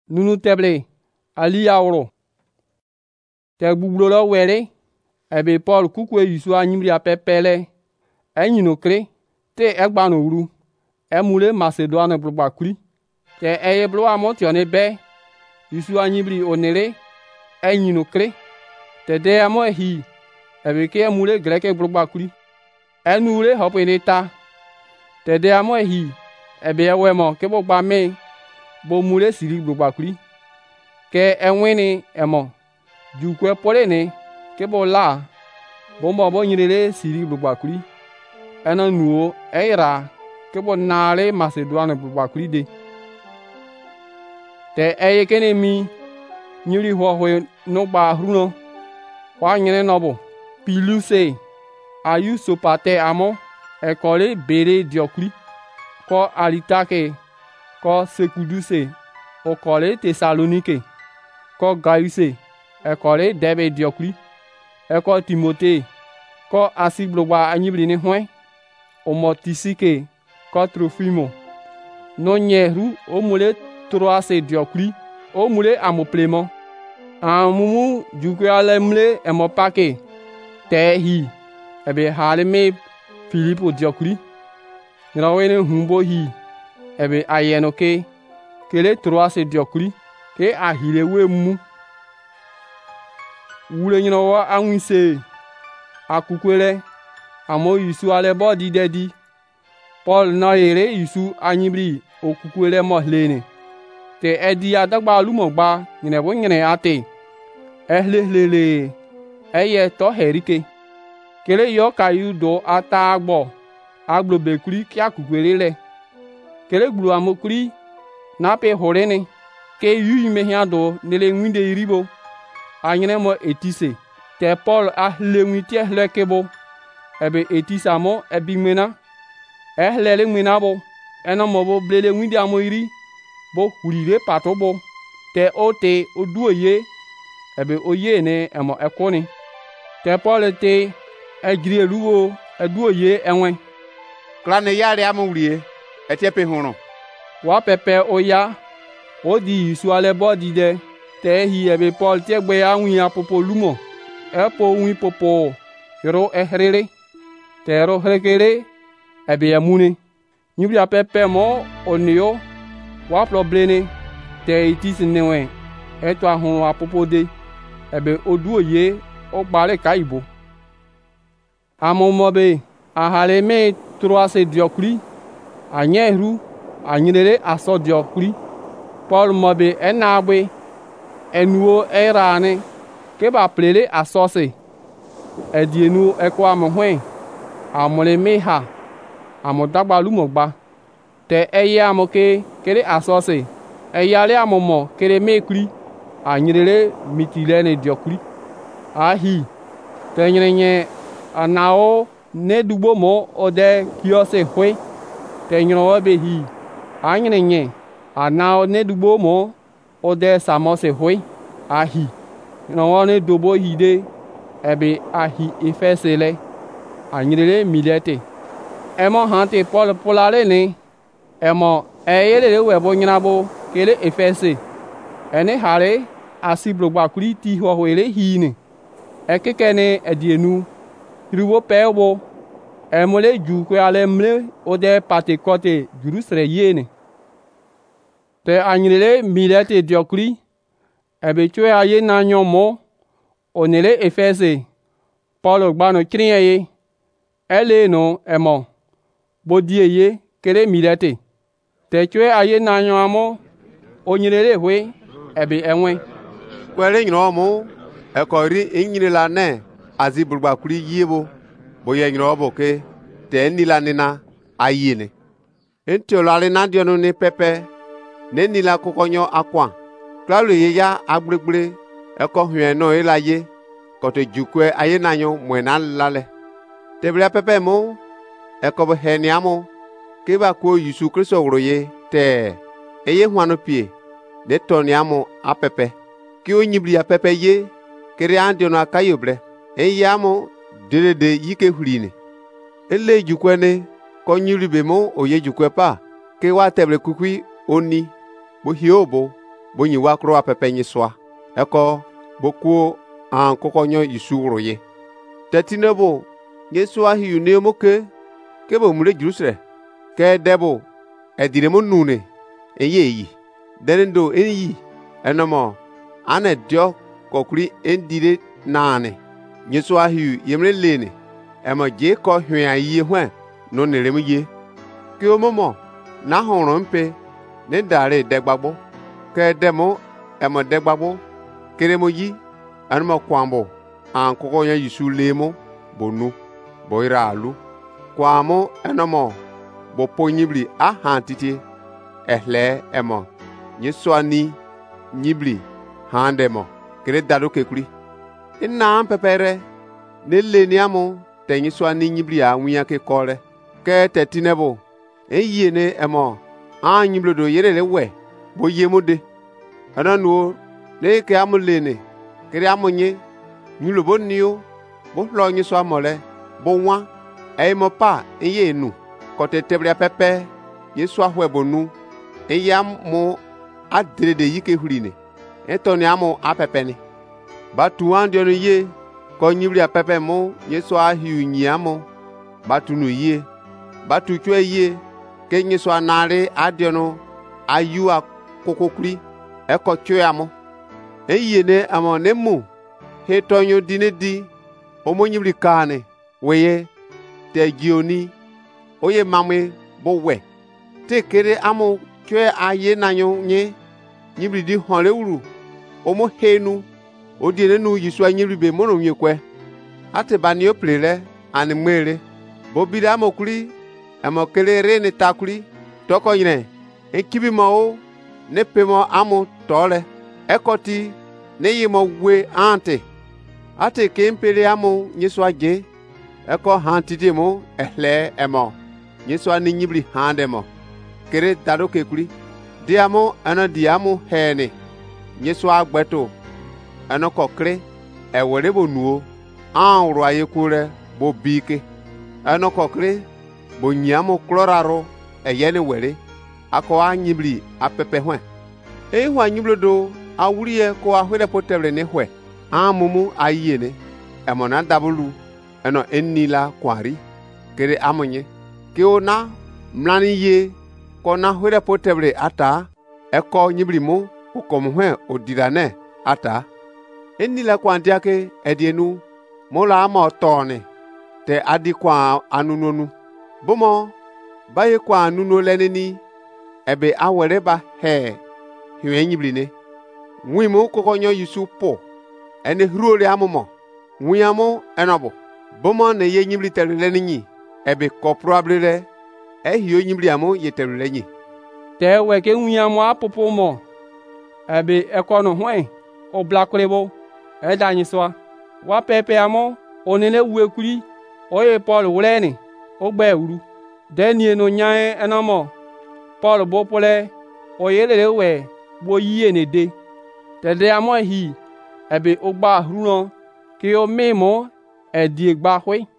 nunu teble ali yauro te gbugbulo lo were ebe Paul kukwe Yusu anyimri apepele enyino kre te egbano uru emule Macedoine blugba kuri te eye blo amotione be Yusu anyimri onere enyino kre te de amo hi ebe ke emule greke blugba kuri enure hopene ta te de amo hi ebe ewemo ke bogba me bo mule siri blugba kuri ke enwini emo jukwe polene ke bo la bo mo bo nyirele siri blugba kuri ena nuo eira ke bo nale Macedoine blugba kuri de te eye kene mi nyiri ho ho no ba hruno kwa nyene nobo piluse ayu sopate amo ekole bere diokuri ko Aritake ko Sekuduse okole Tesalonike ko Gaiuse ekole debe diokuri eko Timote ko Asiblogba anyibri ni hwen omotisike ko Trofimo no nyeru omule troase diokuri omule amoplemo amumu jukwe alemle emopake tehi ebe haleme Filipo diokuri nyrawene humbo hi ebe ayeno ke kele troase diokuri ke ahile wemu wule nyinawa anwise akukwele amo Yusu alebo didedi Paul na yere Yusu anyibri okukwele mohlene te edi adagba alumogba nyinebo nyine ate ehlelele eye to herike kele yo kayu do ata agbo agbobekuri ki akukwele le kele gburu amokuri na pe horene ke yu mehia do nele nwinde iribo anyene mo etise te Paul ahlewiti ehlekebo ebe etisa mo ebimena ehlele mwina bo ena mo bo blele nwinde amoiri bo hurire patobo te ote oduoye ebe oye ne emo ekoni te Paul te ejiri eluwo eduoye enwe klane yare amurie etiepe hunu wa pepe oya odi Yusu alebo dide te hi ebe Paul te gbe anwi apopo lumo epo wi popo yoro ehrere te ro hrekere ebe amune nyibri apepe mo onio wa problene te itis newe eto ahun apopo de ebe oduoye ogbare kaibo amomobe ahale me troase diokuri anyeru anyirere aso diokuri Paul mobe enagbe enuo erane ke ba plele asose edienu eko amohwen amole meha amodagba lumogba te eye amoke kere asose eyale amomo kere mekuri anyirere mitilene diokuri ahi te nyenye anao ne dugbo mo ode kiose hwe te nyowe behi anyenye anao ne dugbo mo ode samose hwe ahi no ne dobo hide ebe ahi efesele anyirele milete emo hante Paul polale ne emo eyele webo nyinabo kele efese ene hare Asiblogba kuri ti hohwele hine ekekene edienu riwo pebo emole jukwe alemle ode patekote Jerusalem yene te anyirele milete diokuri ebe chwe aye na nyomo onele efese Paul gbano kriye ele no emo bodie kere milete te chwe aye na nyomo onyirele hwe ebe enwe kwere nyromo ekori inyirela ne Asiblogba kuri yibo boye nyrobo ke te nila nina ayine entiolale na dionu ni pepe ne nila kokonyo akwa klalo ye ya agbregbre eko hwen no elaye kote jukwe aye nanyo mwena lale tebra pepe mo eko bo heniamo ke ba ko Yusu Kristo wroye te eye hwano pie de toniamo apepe ki onyibri apepe ye kere andio na kayobre eyamo de yike hurine ele jukwe ne ko nyiribe mo oye jukwe pa ke wa tebre kukui oni bo hiobo bo nyi wa kro apepe nyi soa eko boku an kokonyo Yesu roye tetinebo Yesu ahiu ne moke ke bo mure Jerusalem ke debo edire mo nune eyeyi denendo enyi enomo ane dio kokuri endire nane Yesu ahiu yemre lene emo je ko hwen ayi hwen no nerem ye ke omomo na horon mpe ne dare degbagbo ke demo emo degbagbo keremo yi anmo kwambo an kokonyo Yesu lemo bonu boira alu kwamo enomo bo ponyibli a hantiti ehle emo Yesu ani nyibli handemo kere dado kekuri ina pepere ne leniamo te Yesu ani nyibli a nwia ke kore ke tetinebo eyene emo an nyiblo do yerele we bo yemode ananu ne ke amulene kere amunye nyulo bonio bo lo Yesu amole bo nwa mo pa eyenu kote tebria pepe Yesu ahwe bonu eyamo adrede yike hurine etoni amo apepeni batu andio ye ko nyibri apepe mo Yesu ahiu nyiamo batu no ye batu chwe ye ke Yesu anare adiono ayu akokokuri eko chwe amo eyene amo nemu hetonyo dinedi omo nyibri kane weye te gioni oye mame bo we te kere amo chwe aye nanyo nye nyibri di honle uru omo henu odiene nu Yesu anyibri be mono nyekwe ate banio plele ani mere bo bida amokuri amokele re ne takuri toko yine enkibi mo ne pemo amo tole ekoti ne yimo we ate kempele amo Yesu aje eko hantidi mo ehle emo Yesu ani nyibli handemo kere dado kekuri diamo ana diamo hene Yesu agbeto ana kokre ewere bonuo anru ayekure bo bike ana kokre bo nyamo kloraro eyene were ako anyibli apepe hwen hwa anyiblodo awuriye ko ahwere potebre ne hwe amumu ayene emona dabulu eno enila kwari kere amonye ke ona mlani ye ko na hwere potebre ata eko nyibrimu ukomhwe odirane ata enila kwandiake edienu mola ama tone te adikwa anunonu bomo baye kwa anuno leneni ebe awere ba he hwe nyibline nwimu kokonyo Yesu po ene hruole amomo nwiyamo enobo bomo ne ye nyibli teleleni ebe ko probable ehio nyibli amo yeteleleni te we ke nwiyamo apopo mo ebe ekono hwen oblakrebo edanyiswa wa pepe amo onene uekuri oye Paul wuleni ogbe uru denie no nyae enamo Paul bo pole oyelele we bo yiye ne de tede amo hi ebe ogba hruno ke o memo edie gba hwe